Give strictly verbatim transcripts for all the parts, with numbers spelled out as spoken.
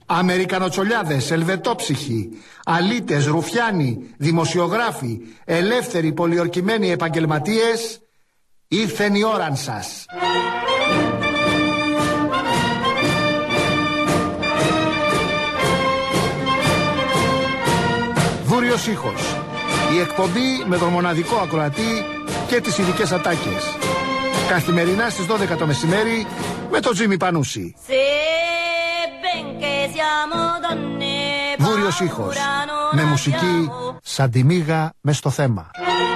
Αμερικανοτσολιάδες, ελβετόψυχοι, αλήτες, ρουφιάνοι, δημοσιογράφοι, ελεύθεροι πολιορκημένοι επαγγελματίες, ήρθεν η ώραν σας. Βούριος ήχος. Η εκπομπή με τον μοναδικό ακροατή και τις ειδικές ατάκες. Καθημερινά στις δώδεκα το μεσημέρι με τον Τζίμι Πανούση. Βούριος ήχος. Με μουσική σαν τη μύγα μες στο θέμα.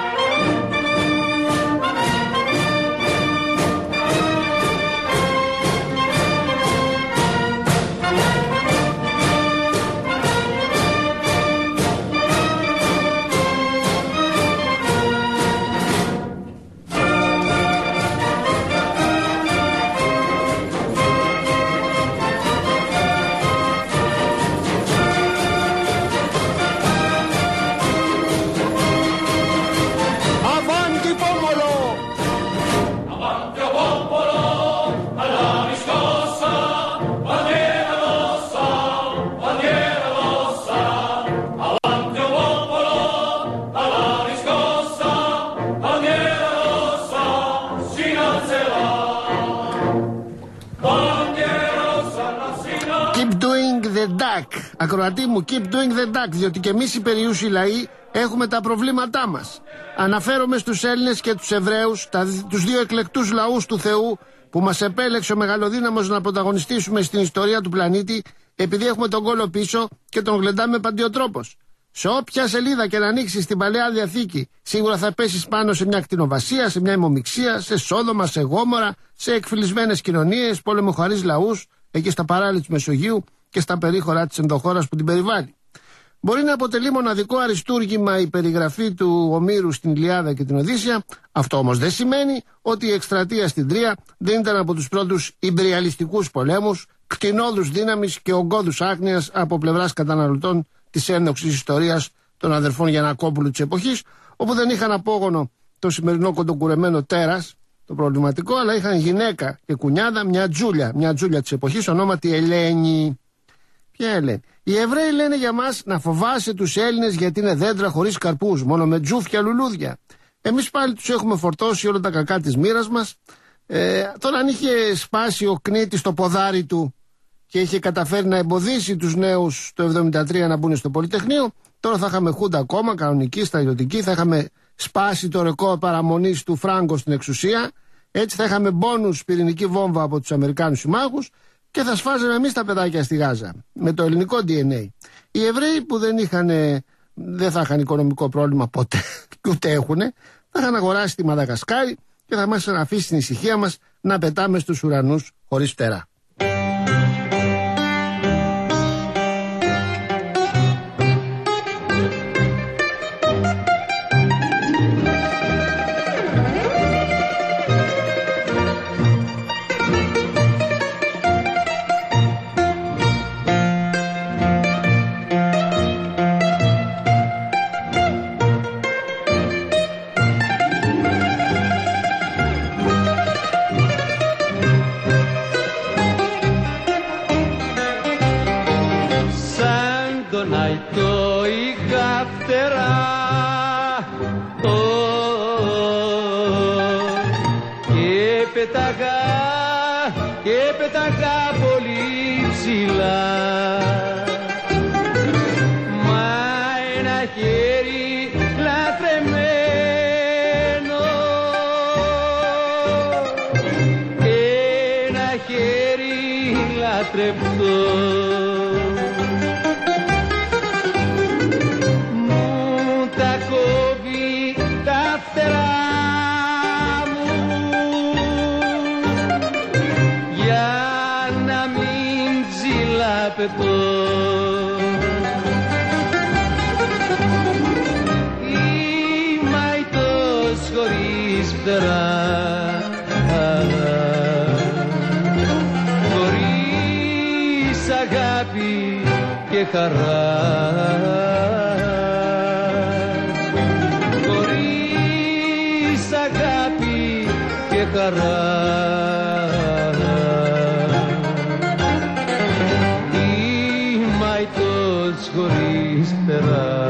Ακροατή μου, keep doing the duck, διότι και εμείς οι περιούσιοι λαοί έχουμε τα προβλήματά μας. Αναφέρομαι στους Έλληνες και τους Εβραίους, τα, τους δύο εκλεκτούς λαούς του Θεού που μας επέλεξε ο μεγαλοδύναμος να πρωταγωνιστήσουμε στην ιστορία του πλανήτη, επειδή έχουμε τον κόλο πίσω και τον γλεντάμε παντιοτρόπως. Σε όποια σελίδα και να ανοίξεις στην Παλαιά Διαθήκη, σίγουρα θα πέσεις πάνω σε μια κτηνοβασία, σε μια αιμομιξία, σε Σόδομα, σε Γόμορα, σε εκφυλισμένες κοινωνίες, πολεμοχαρείς λαούς, εκεί στα παράλια του Μεσογείου και στα περίχωρα της ενδοχώρας που την περιβάλλει. Μπορεί να αποτελεί μοναδικό αριστούργημα η περιγραφή του Ομήρου στην Ιλιάδα και την Οδύσσεια, αυτό όμως δεν σημαίνει ότι η εκστρατεία στην Τρία δεν ήταν από τους πρώτους ιμπεριαλιστικούς πολέμους, κτηνόδους δύναμης και ογκώδους άγνοιας από πλευράς καταναλωτών της ένδοξης ιστορίας των αδερφών Γιαννακόπουλου της εποχής, όπου δεν είχαν απόγονο το σημερινό κοντοκουρεμένο τέρας, το προβληματικό, αλλά είχαν γυναίκα και κουνιάδα, μια τζούλια, μια τζούλια της εποχής ονόματι Ελένη. Ποια Ελένη? Οι Εβραίοι λένε για μας να φοβάσαι τους Έλληνες γιατί είναι δέντρα χωρίς καρπούς, μόνο με τζούφια λουλούδια. Εμείς πάλι τους έχουμε φορτώσει όλα τα κακά της μοίρας μας. Ε, τώρα αν είχε σπάσει ο Κνήτης το ποδάρι του και είχε καταφέρει να εμποδίσει τους νέους το εβδομήντα τρία να μπουν στο Πολυτεχνείο, τώρα θα είχαμε χούντα ακόμα, κανονική, στρατιωτική, θα είχαμε σπάσει το ρεκόρ παραμονής του Φράγκο στην εξουσία, έτσι θα είχαμε μπόνους πυρηνική βόμβα από τους Αμερικάνους συμμάχους και θα σφάζαμε εμείς τα παιδάκια στη Γάζα με το ελληνικό ντι εν έι. Οι Εβραίοι που δεν, είχαν, δεν θα είχαν οικονομικό πρόβλημα ποτέ και ούτε έχουν, θα είχαν αγοράσει τη Μαδαγασκάρη και θα μας αφήσει την ησυχία μας να πετάμε στους ουρανούς χωρίς φτερά. Και πέταγα πολύ ψηλά, μα ένα χέρι λατρεμένο, ένα χέρι λατρευτό μου τα κόβει τα φτερά. Είμαι αητός χωρίς φτερά, χωρίς αγάπη και χαρά, χωρίς αγάπη και χαρά. χωρίς φτερά.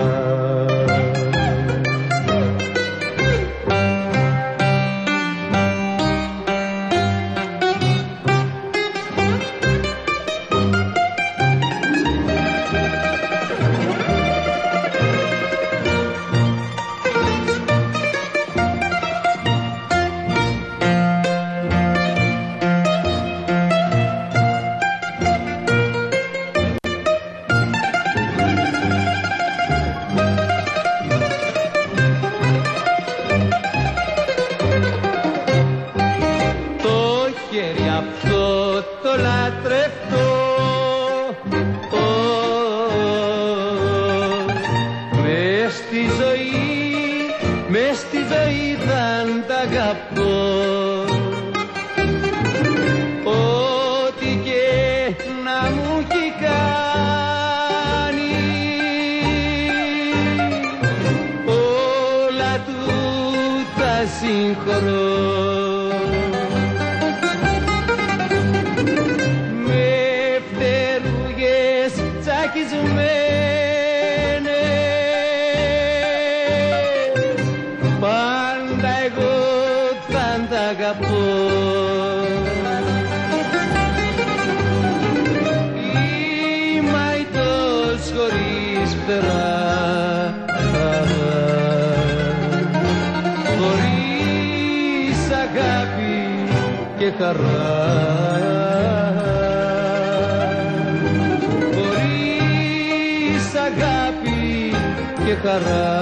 Χωρίς αγάπη και χαρά,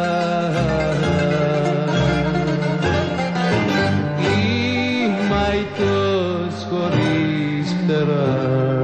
ημαϊτός χωρίς φτερά.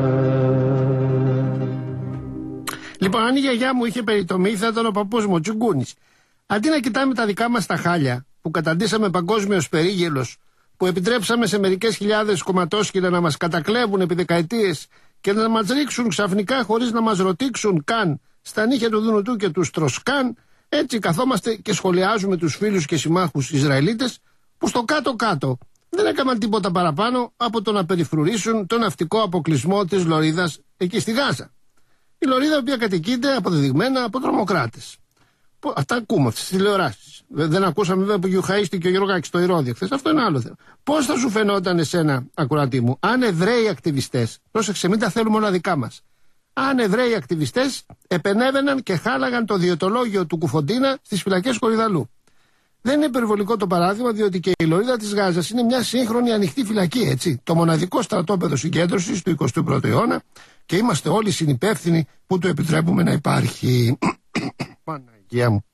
Λοιπόν, αν η γιαγιά μου είχε περιτομή, θα ήταν ο παππούς μου, ο Τσιγκούνης. Αντί να κοιτάμε τα δικά μας τα χάλια, που καταντήσαμε παγκόσμιος περίγελος, που επιτρέψαμε σε μερικές χιλιάδες κομματόσκυλα να μας κατακλέβουν επί δεκαετίες και να μας ρίξουν ξαφνικά χωρίς να μας ρωτήξουν καν στα νύχια του Δουνουτού και του Στροσκάν, έτσι καθόμαστε και σχολιάζουμε τους φίλους και συμμάχους Ισραηλίτες που στο κάτω-κάτω δεν έκαναν τίποτα παραπάνω από το να περιφρουρήσουν τον ναυτικό αποκλεισμό της Λωρίδας εκεί στη Γάζα. Η Λωρίδα, η οποία κατοικείται αποδεδειγμένα από τρομοκράτες. Αυτά ακούμε στις τηλεοράσεις. Δεν ακούσαμε βέβαια που γιουχαίστηκε ο Γιωργάκης στο Ηρώδιο χθες. Αυτό είναι άλλο θέμα. Πώς θα σου φαινόταν εσένα, ακροατή μου, αν Εβραίοι ακτιβιστές, πρόσεξε, μην τα θέλουμε όλα δικά μας, αν Εβραίοι ακτιβιστές επενέβαιναν και χάλαγαν το διαιτολόγιο του Κουφοντίνα στις φυλακές Κορυδαλού. Δεν είναι υπερβολικό το παράδειγμα, διότι και η Λωρίδα της Γάζας είναι μια σύγχρονη ανοιχτή φυλακή, έτσι. Το μοναδικό στρατόπεδο συγκέντρωσης του εικοστού πρώτου αιώνα και είμαστε όλοι συνυπεύθυνοι που του επιτρέπουμε να υπάρχει. Παναγία μου.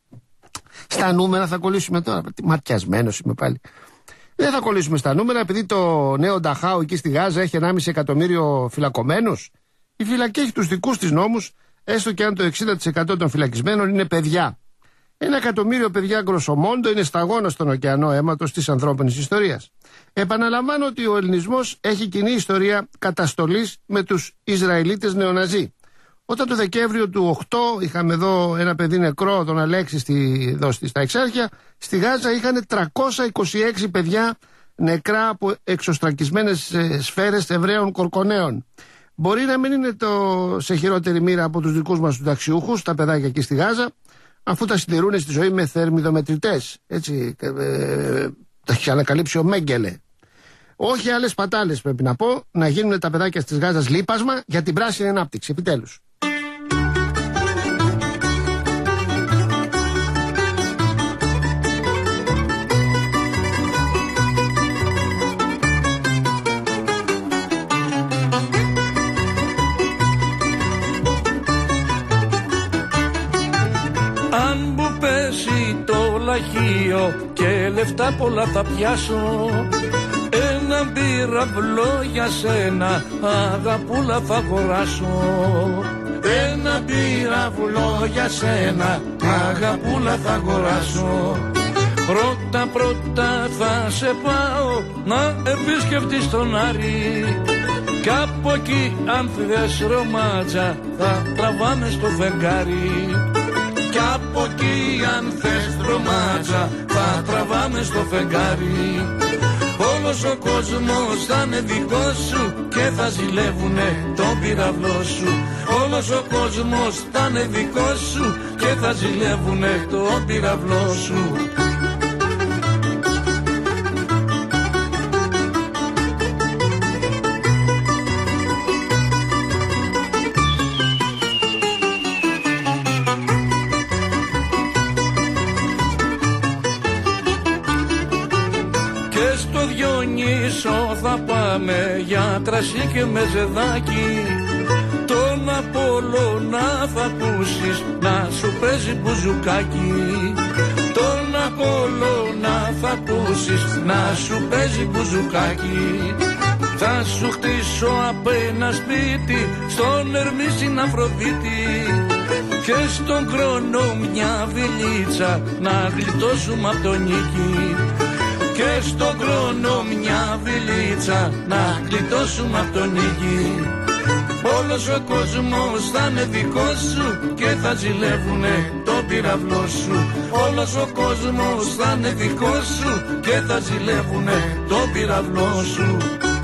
Στα νούμερα θα κολλήσουμε τώρα. Ματιασμένος είμαι πάλι. Δεν θα κολλήσουμε στα νούμερα, επειδή το νέο Νταχάου εκεί στη Γάζα έχει ενάμιση εκατομμύριο φυλακωμένους. Η φυλακή έχει τους δικούς της νόμους, έστω και αν το εξήντα τοις εκατό των φυλακισμένων είναι παιδιά. Ένα εκατομμύριο παιδιά γκροσομόντο είναι σταγόνα στον ωκεανό αίματος της ανθρώπινης ιστορίας. Επαναλαμβάνω ότι ο ελληνισμός έχει κοινή ιστορία καταστολής με τους Ισραηλίτες νεοναζί. Όταν το Δεκέμβριο του οκτώ είχαμε εδώ ένα παιδί νεκρό, τον Αλέξη, στη, εδώ στα Εξάρχεια, στη Γάζα είχαν τριακόσια είκοσι έξι παιδιά νεκρά από εξωστρακισμένες ε, σφαίρες Εβραίων κορκονέων. Μπορεί να μην είναι το σε χειρότερη μοίρα από τους δικούς μας τους ταξιούχους, τα παιδάκια εκεί στη Γάζα, αφού τα συντηρούν στη ζωή με θερμιδομετρητές. Έτσι, ε, ε, τα έχει ανακαλύψει ο Μέγκελε. Όχι άλλες πατάλες, πρέπει να πω, να γίνουν τα παιδάκια της Γάζας λείπασμα για την πράσινη ανάπτυξη, επιτέλους. Αν μου πέσει το λαχείο και λεφτά πολλά θα πιάσω, ένα πυραυλό για σένα, αγαπούλα, θα αγοράσω. Ένα πυραυλό για σένα, αγαπούλα, θα αγοράσω. Πρώτα πρώτα θα σε πάω να επισκεφτείς τον Άρη, κι από εκεί αν θες ρομάτσα θα τραβάμε στο φεγγάρι. Κι από εκεί αν θες τρομάτσα θα τραβάμε στο φεγγάρι. Όλος ο κόσμος θα είναι δικός σου και θα ζηλεύουνε τον πυραυλό σου. Όλος ο κόσμος θα είναι δικός σου και θα ζηλεύουνε τον πυραυλό σου. Θα πάμε για κρασί και μεζεδάκι. Τον Απόλλωνα θα ακούσεις να σου παίζει μπουζουκάκι. Τον Απόλλωνα θα ακούσεις να σου παίζει μπουζουκάκι. Θα σου χτίσω απ' ένα σπίτι στον Ερμή Αφροδίτη και στον Κρόνο μια βιλίτσα να γλιτώσουμε απ' τον νίκη. Και στον Κρόνο μια βιλίτσα να γλιτώσουμε απ' τον νίκη. Όλος ο κόσμος θα είναι δικός σου και θα ζηλεύουνε τον πυραυλό σου. Όλος ο κόσμος θα είναι δικός σου και θα ζηλεύουνε τον πυραυλό σου.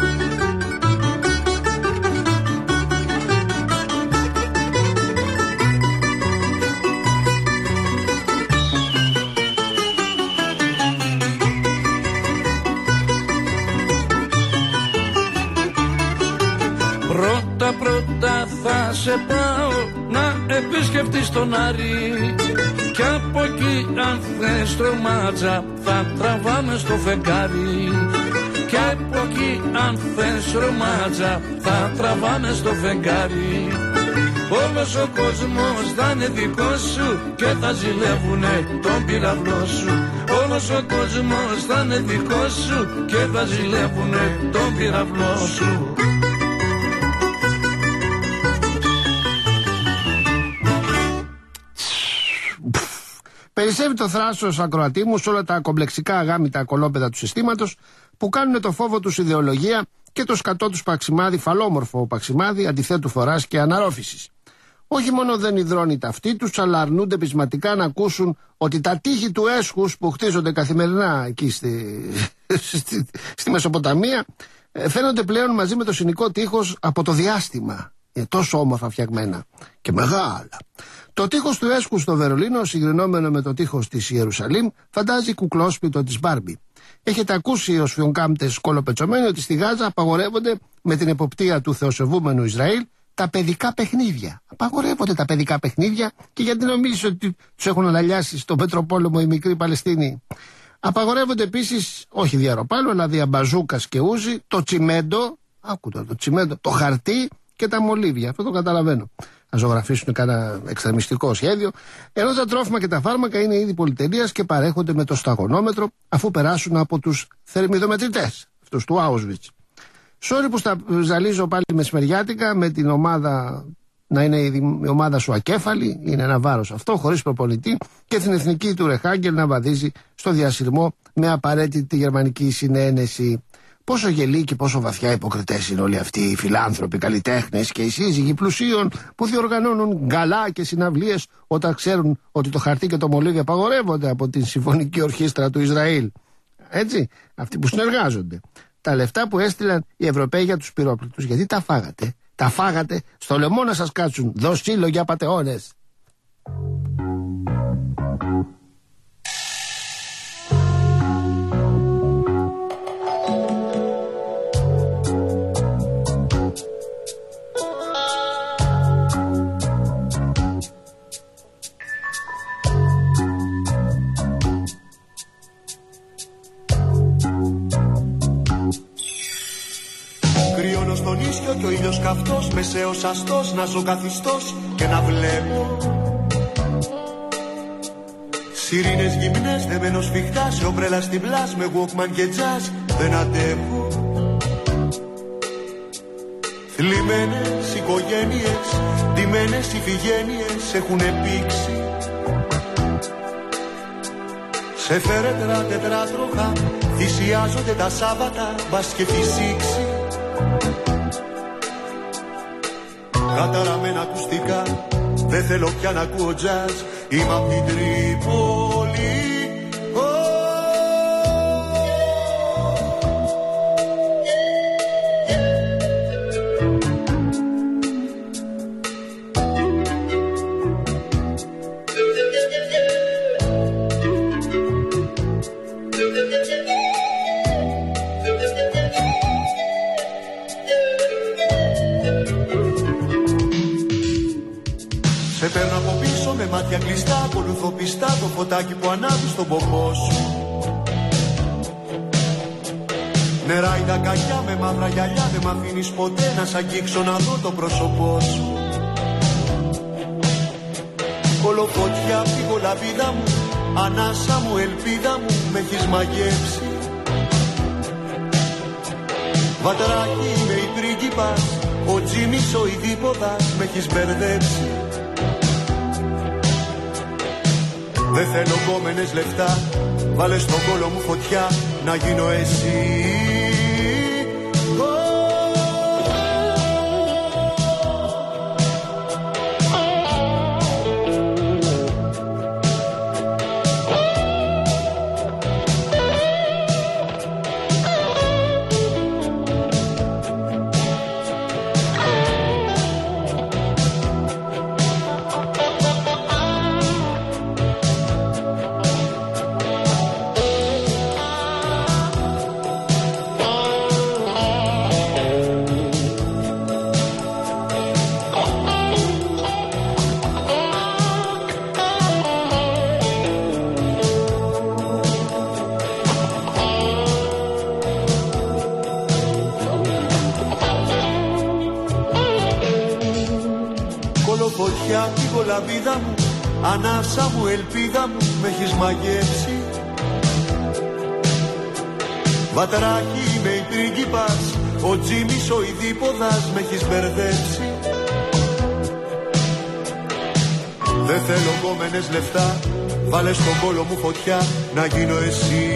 Πρώτα θα σε πάω να επισκεφτείς τον Άρη. Κι από εκεί αν θες τρομάτσα θα τραβάμε στο φεγγάρι. Κι από εκεί αν θες ρομάτσα θα τραβάμε στο φεγγάρι. Όλος ο κόσμος θα είναι δικός σου και θα ζηλεύουνε τον πυραυλό σου. Όλος ο κόσμος θα είναι δικός σου και θα ζηλεύουνε τον πυραυλό σου. Περισσεύει το θράσος, ακροατή μου, σε όλα τα κομπλεξικά αγάμητα κολόπεδα του συστήματος που κάνουν το φόβο τους ιδεολογία και το σκατό τους παξιμάδι, φαλόμορφο παξιμάδι αντιθέτου φοράς και αναρρόφησης. Όχι μόνο δεν υδρώνει τα αυτή τους, αλλά αρνούνται πεισματικά να ακούσουν ότι τα τείχη του έσχους που χτίζονται καθημερινά εκεί στη, στη, στη Μεσοποταμία φαίνονται πλέον μαζί με το συνικό τείχος από το διάστημα. Είναι τόσο όμορφα φτιαγμένα και μεγάλα. Το τείχος του έσχου στο Βερολίνο, συγκρινόμενο με το τείχος της Ιερουσαλήμ, φαντάζει κουκλόσπιτο της Μπάρμπι. Έχετε ακούσει ως φιονκάμπτες κολοπετσωμένοι ότι στη Γάζα απαγορεύονται με την εποπτεία του θεοσεβούμενου Ισραήλ τα παιδικά παιχνίδια. Απαγορεύονται τα παιδικά παιχνίδια και γιατί νομίζεις ότι τους έχουν αναλιάσει στον Πετροπόλεμο οι μικροί Παλαιστίνοι. Απαγορεύονται επίσης, όχι δια ροπάλου, αλλά δια μπαζούκας και ούζι, το τσιμέντο, άκου το τσιμέντο, το χαρτί και τα μολύβια. Αυτό το καταλαβαίνω. Να ζωγραφίσουν κανένα εξτρεμιστικό σχέδιο. Ενώ τα τρόφιμα και τα φάρμακα είναι είδη πολυτελείας και παρέχονται με το σταγονόμετρο αφού περάσουν από τους θερμιδομετρητές, αυτούς του Auschwitz. Sorry που στα ζαλίζω πάλι μεσημεριάτικα με την ομάδα να είναι η ομάδα σου ακέφαλη, είναι ένα βάρος αυτό, χωρίς προπονητή, και την εθνική του Ρεχάγκελ να βαδίζει στο διασυρμό με απαραίτητη γερμανική συνένεση. Πόσο γελοί και πόσο βαθιά υποκριτές είναι όλοι αυτοί οι φιλάνθρωποι, καλλιτέχνες και οι σύζυγοι πλουσίων που διοργανώνουν γκαλά και συναυλίες όταν ξέρουν ότι το χαρτί και το μολύβι απαγορεύονται από την Συμφωνική Ορχήστρα του Ισραήλ. Έτσι, αυτοί που συνεργάζονται. Τα λεφτά που έστειλαν οι Ευρωπαίοι για τους πυρόπληκτους, γιατί τα φάγατε. Τα φάγατε στο λαιμό να σας κάτσουν. Δοσύλλο για πατεώνες. Κι ο ήλιος καυτός, μεσαίος αστός, να ζω καθιστός και να βλέπω σιρήνες γυμνές, δεμένος σφιχτά σε ομπρέλα στην πλάς, με Walkman και jazz δεν αντέχω. Θλιμμένες οικογένειες, ντυμένες ηφηγένειες έχουνε πήξει σε φέρετρα τετράτροχα, θυσιάζονται τα Σάββατα, μπας και φυσήξει. Καταραμένα ακουστικά, Δεν θέλω πια να ακούω τζαζ. Είμαι απ' την Τρίπολη. Σε παίρνω από πίσω με μάτια κλειστά. Ακολουθώ πιστά το φωτάκι που ανάβει στον ποπό σου. Νεράει τα κακιά με μαύρα γυαλιά. Δεν μ' αφήνεις ποτέ να σ' αγγίξω να δω το πρόσωπό σου. Κολοφωτιά απ' τη γολαβίδα μου, ανάσα μου, ελπίδα μου, με έχεις μαγεύσει. Βατράκι είμαι η πρίγκιπας, ο Τζίμις ο ειδίποδας, με έχεις μπερδέψει. Δεν θέλω κόμενες λεφτά, βάλε στον κόλο μου φωτιά, να γίνω εσύ. Φωτιά, τη γολαβίδα μου, ανάσα μου, ελπίδα μου, με έχεις μαγεύσει. Βατράκι είμαι η πρίγκιπας, ο Τζίμις ο ειδίποδας, με έχεις μπερδέψει. Δεν θέλω κόμενες λεφτά, βάλε στον κόλο μου φωτιά, να γίνω εσύ.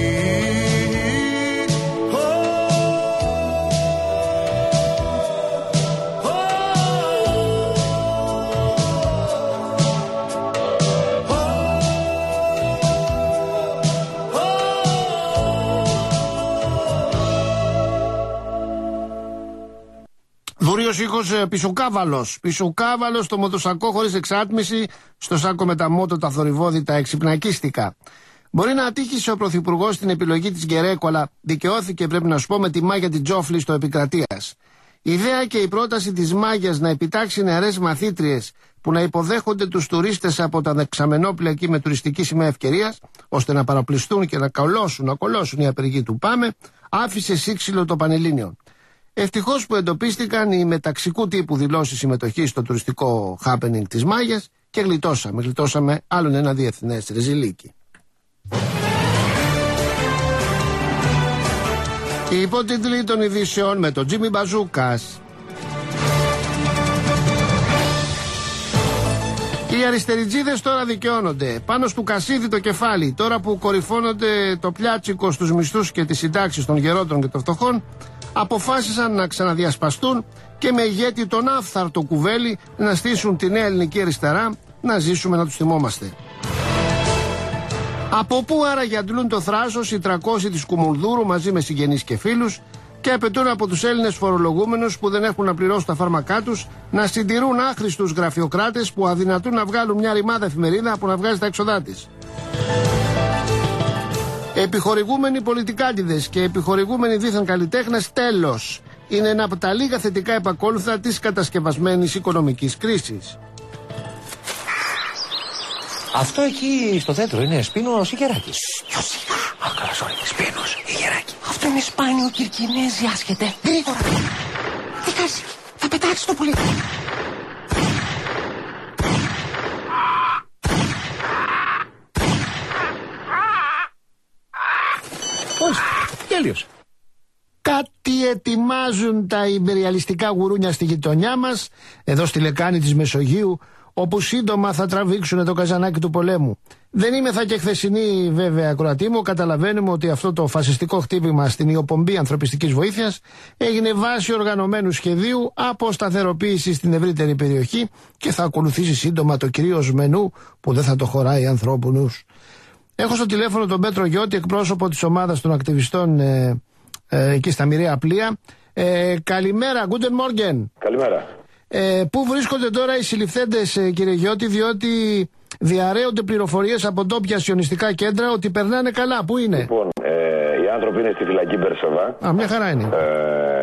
Βουριος ήχος Πισουκάβαλος. Πισουκάβαλος, το μοτοσακό χωρίς εξάτμιση, στο σάκο με τα μότο, τα θορυβόδη, εξυπνακίστικα. Μπορεί να ατύχησε ο Πρωθυπουργός στην επιλογή της Γκερέκο, αλλά δικαιώθηκε, πρέπει να σου πω, με τη Μάγια την Τζόφλη στο Επικρατείας. Η ιδέα και η πρόταση της Μάγιας να επιτάξει νεαρές μαθήτριες που να υποδέχονται τους τουρίστες από τα δεξαμενόπλαια εκεί με τουριστική σημαία ευκαιρίας, ώστε να παραπληστούν και να κολώσουν, να κολώσουν οι απεργοί του Πάμε, άφησε σύξυλο το Πανελλήνιο. Ευτυχώς που εντοπίστηκαν οι μεταξικού τύπου δηλώσεις συμμετοχής στο τουριστικό happening της Μάγιας και γλιτώσαμε, γλιτώσαμε άλλον ένα διεθνές ρεζιλίκι. Οι υπότιτλοι των ειδήσεων με τον Τζίμι Μπαζούκας. Οι αριστεριτζίδες τώρα δικαιώνονται. Πάνω στο Κασίδη το κεφάλι. Τώρα που κορυφώνονται το πλιάτσικο στους μισθούς και τις συντάξεις των γερόντων και των φτωχών, αποφάσισαν να ξαναδιασπαστούν και με ηγέτη τον άφθαρτο Κουβέλη να στήσουν τη νέα ελληνική αριστερά, να ζήσουμε να τους θυμόμαστε. Από πού άραγε αντλούν το θράσος οι τριακόσιοι της Κουμουνδούρου μαζί με συγγενείς και φίλους και απαιτούν από τους Έλληνες φορολογούμενους που δεν έχουν να πληρώσουν τα φάρμακά τους να συντηρούν άχρηστους γραφειοκράτες που αδυνατούν να βγάλουν μια ρημάδα εφημερίδα που να βγάζει τα έξοδά της. Επιχορηγούμενοι πολιτικάντιδες και επιχορηγούμενοι δίθεν καλλιτέχνες, τέλος. Είναι ένα από τα λίγα θετικά επακόλουθα της κατασκευασμένης οικονομικής κρίσης. Αυτό εκεί στο δέντρο είναι σπίνος ή γεράκης? Πιο σιγά. Α, καλά, sorry. Σπίνος ή γεράκι? Αυτό είναι σπάνιο κυρκινέζι, άσχετε. Γρήγορα. Τι κάνεις, θα πετάξεις το πουλί. Πώς, τέλειος. Κάτι ετοιμάζουν τα ιμπεριαλιστικά γουρούνια στη γειτονιά μας, εδώ στη λεκάνη της Μεσογείου, όπου σύντομα θα τραβήξουν το καζανάκι του πολέμου. Δεν είμαι θα και χθεσινή βέβαια ακροατή μου. Καταλαβαίνουμε ότι αυτό το φασιστικό χτύπημα στην ιοπομπή ανθρωπιστικής βοήθειας έγινε βάση οργανωμένου σχεδίου αποσταθεροποίηση στην ευρύτερη περιοχή και θα ακολουθήσει σύντομα το κυρίως μενού που δεν θα το χωράει ανθρώπου νους. Έχω στο τηλέφωνο τον Πέτρο Γιώτη, εκπρόσωπο της ομάδας των ακτιβιστών ε, ε, εκεί στα Μοιραία Πλοία. Ε, καλημέρα, guten Morgen. Καλημέρα. Ε, πού βρίσκονται τώρα οι συλληφθέντες, ε, κύριε Γιώτη, διότι διαρρέονται πληροφορίες από ντόπια σιωνιστικά κέντρα ότι περνάνε καλά. Πού είναι? Λοιπόν, ε, οι άνθρωποι είναι στη φυλακή Μπερσεβά. Α, μια χαρά είναι. Ε,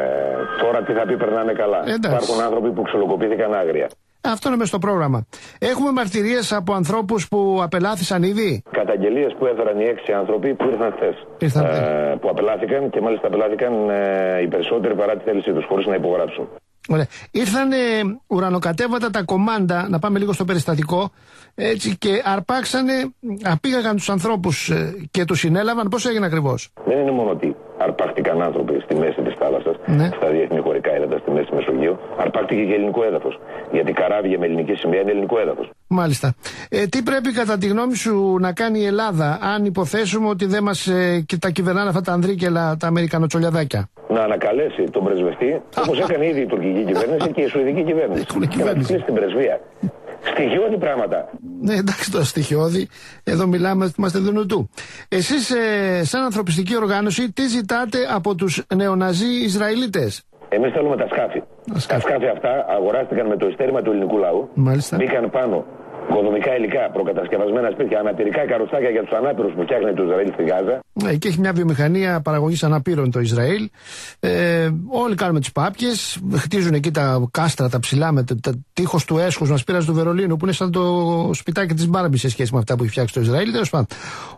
τώρα τι θα πει περνάνε καλά. Εντάξει. Υπάρχουν άνθρωποι που ξυλοκοπήθηκαν άγρια. Αυτό είναι μέσα στο πρόγραμμα. Έχουμε μαρτυρίες από ανθρώπους που απελάθησαν ήδη. Καταγγελίες που έφεραν οι έξι άνθρωποι που ήρθαν χθες. Ήρθαν ε, που απελάθηκαν και μάλιστα απελάθηκαν ε, οι περισσότεροι παρά τη θέλησή τους, χωρίς να υπογράψουν. Ωραία. Ήρθαν ε, ουρανοκατέβατα τα κομμάντα, να πάμε λίγο στο περιστατικό, έτσι, και αρπάξανε, απήγαγαν τους ανθρώπους ε, και τους συνέλαβαν. Πώς έγινε ακριβώς? Δεν είναι μόνο ότι αρπάχτηκαν άνθρωποι στη μέση της θάλασσας, ναι. στα διεθνή χωρικά έδατα, στη μέση Μεσογείου, αρπάχτηκε και ελληνικό έδαφος. Γιατί καράβια με ελληνική σημαία είναι ελληνικό έδαφος. Μάλιστα. Ε, τι πρέπει κατά τη γνώμη σου να κάνει η Ελλάδα, αν υποθέσουμε ότι δεν μας ε, και τα κυβερνάνε αυτά τα ανδρίκελα, τα αμερικανοτσολιαδάκια? Να ανακαλέσει τον πρεσβευτή, όπως έκανε ήδη η τουρκική κυβέρνηση και η σουηδική κυβέρνηση. Και να κλείσει την πρεσβεία. Στοιχειώδη πράγματα. Ναι, εντάξει, το στοιχειώδη. Εδώ μιλάμε, είμαστε δυνατού. Εσείς, ε, σαν ανθρωπιστική οργάνωση, τι ζητάτε από τους νεοναζί Ισραηλίτες? Εμείς θέλουμε τα σκάφη. Τα σκάφη. Τα σκάφη αυτά αγοράστηκαν με το ειστέρημα του ελληνικού λαού. Μάλιστα. Μπήκαν πάνω οικοδομικά υλικά, προκατασκευασμένα σπίτια, αναπηρικά καροτσάκια για τους ανάπηρους που φτιάχνει το Ισραήλ στη Γάζα. Ναι, και έχει μια βιομηχανία παραγωγής αναπήρων το Ισραήλ. Ε, όλοι κάνουμε τις πάπιες, χτίζουν εκεί τα κάστρα, τα ψηλά με τα τείχος του έσχους μας πήρας του Βερολίνου, που είναι σαν το σπιτάκι της Μπάρμπη σε σχέση με αυτά που έχει φτιάξει το Ισραήλ. Τέλος πάντων,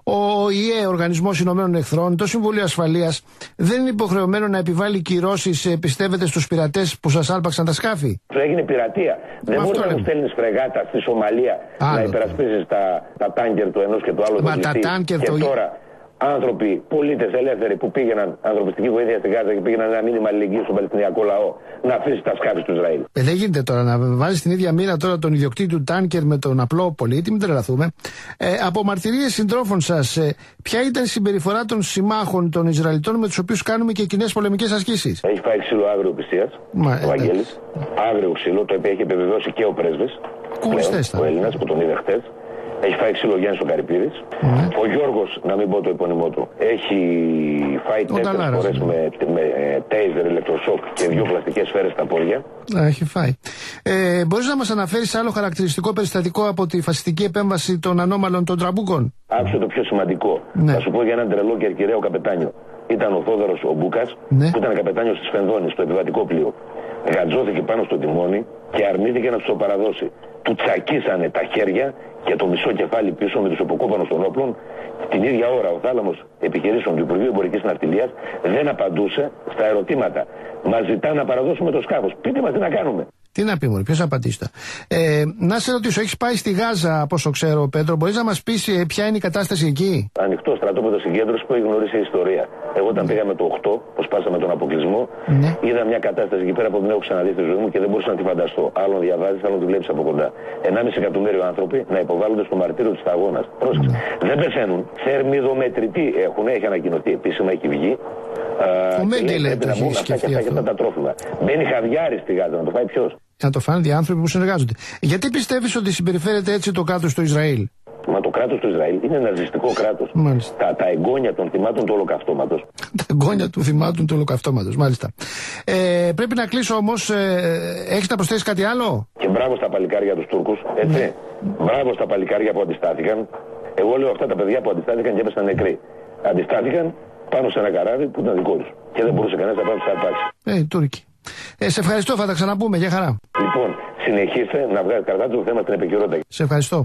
ο ΙΕ, Οργανισμός Ηνωμένων Εχθρών, το Συμβούλιο Ασφαλείας, δεν είναι υποχρεωμένο να επιβάλλει κυρώσεις, πιστεύετε, στους πειρατές που σας άρπαξαν τα σκάφη? Έγινε πειρατεία. Δεν μπορεί να μου στέλνει φρεγάτα στη Σομαλία άλλο, να υπερασπίσει τα, τα τάγκερ του ενός και του άλλου. Μα τα τάγκερ και το... τώρα άνθρωποι, πολίτες ελεύθεροι που πήγαιναν ανθρωπιστική βοήθεια στη Γάζα και πήγαιναν ένα μήνυμα αλληλεγγύης στον Παλαιστινιακό λαό να αφήσει τα σκάφη του Ισραήλ. Ε, δεν γίνεται τώρα να βάζει την ίδια μοίρα τώρα τον ιδιοκτήτη του τάνκερ με τον απλό πολίτη, μην τρελαθούμε. Ε, από μαρτυρίες συντρόφων σας, ε, ποια ήταν η συμπεριφορά των συμμάχων των Ισραηλιτών με τους οποίους κάνουμε και κοινές πολεμικές ασκήσεις? Έχει φάει ξύλο άγριο πιστείας, ο Βαγγέλης. Άγριο ξύλο, το οποίο έχει επιβεβαιώσει και ο πρέσβης. Ο Έλληνας που τον είδε χτες. Έχει φάει ξύλο Γιάννης ο Καρυπίδης. Mm. Ο Γιώργος, να μην πω το επώνυμό του, έχει φάει τέσσερις φορές με, με τέιζερ, ηλεκτροσόκ και δύο πλαστικές σφαίρες στα πόδια. Έχει φάει. Ε, μπορείς να μας αναφέρεις άλλο χαρακτηριστικό περιστατικό από τη φασιστική επέμβαση των ανώμαλων των τραμπούκων? Άκουσε το πιο σημαντικό. Ναι. Θα σου πω για έναν τρελό και αρκυραίο καπετάνιο. Ήταν ο Θόδωρος ο Μπούκας, ναι. που ήταν καπετάνιος της Φενδώνης, στο επιβατικό πλοίο. Γατζώθηκε πάνω στο τιμόνι και αρνήθηκε να τους το παραδώσει. Του τσακίσανε τα χέρια και το μισό κεφάλι πίσω με τους αποκόπανους των όπλων. Την ίδια ώρα ο θάλαμος επιχειρήσεων του Υπουργείου Εμπορικής Ναυτιλίας δεν απαντούσε στα ερωτήματα. Μας ζητά να παραδώσουμε το σκάφος. Πείτε μας τι να κάνουμε. Τι να πει, μωρέ, ποιος απαντήσει τα. Ε, να σε ρωτήσω, έχεις πάει στη Γάζα, από όσο ξέρω, Πέτρο, μπορείς να μας πεις ε, ποια είναι η κατάσταση εκεί? Ανοιχτό στρατόπεδο συγκέντρωση που έχει γνωρίσει η ιστορία. Εγώ όταν ναι. πήγαμε το οκτώ, που σπάσαμε τον αποκλεισμό, ναι. είδα μια κατάσταση εκεί πέρα που δεν έχω ξαναδεί στη ζωή μου και δεν μπορούσα να τη φανταστώ. Άλλον διαβάζει, άλλον τη βλέπει από κοντά. ενάμιση εκατομμύριο άνθρωποι να υποβάλλονται στο μαρτύριο τη σταγόνα. Πρόσεξε. Ναι. Δεν πεθαίνουν. Θερμιδομετρητή έχουν, έχει ανακοινωθεί επίσημα, έχει βγει. Ο Μέντελε το έχει σκεφτεί αυτό. Τα τρόφιμα. Μπαίνει χαβιάρι στη Γάζα, να το φάει ποιος? Να το φάνε οι άνθρωποι που συνεργάζονται. Γιατί πιστεύεις ότι συμπεριφέρεται έτσι το κράτος του Ισραήλ? Μα το κράτος του Ισραήλ είναι ναζιστικό κράτος. Τα, τα εγγόνια των θυμάτων του ολοκαυτώματος. Τα εγγόνια του θυμάτων του ολοκαυτώματος, μάλιστα. Ε, πρέπει να κλείσω όμως. Ε, έχεις να προσθέσεις κάτι άλλο? Και μπράβο στα παλικάρια τους Τούρκους. Έτσι. Ναι. Μπράβο στα παλικάρια που αντιστάθηκαν. Εγώ λέω αυτά τα παιδιά που αντιστάθηκαν και έπεσαν νεκροί. Αντιστάθηκαν πάνω σε ένα καράβι που ήταν δικό τους. Και δεν μπορούσε κανένας να πάει να αρπάξει. Ε, οι Τούρκοι. Ε, σε ευχαριστώ, θα τα ξαναπούμε. Για χαρά. Λοιπόν, συνεχίστε να βγάζει κατά το θέμα στην επικαιρότητα. Σε ευχαριστώ.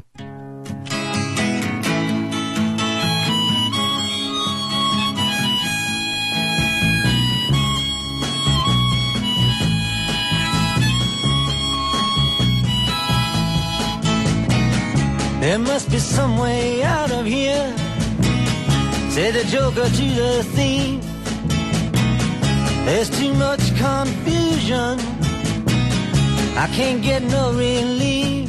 There must be some way out of here, say the joker to the thief. There's too much confusion, I can't get no relief.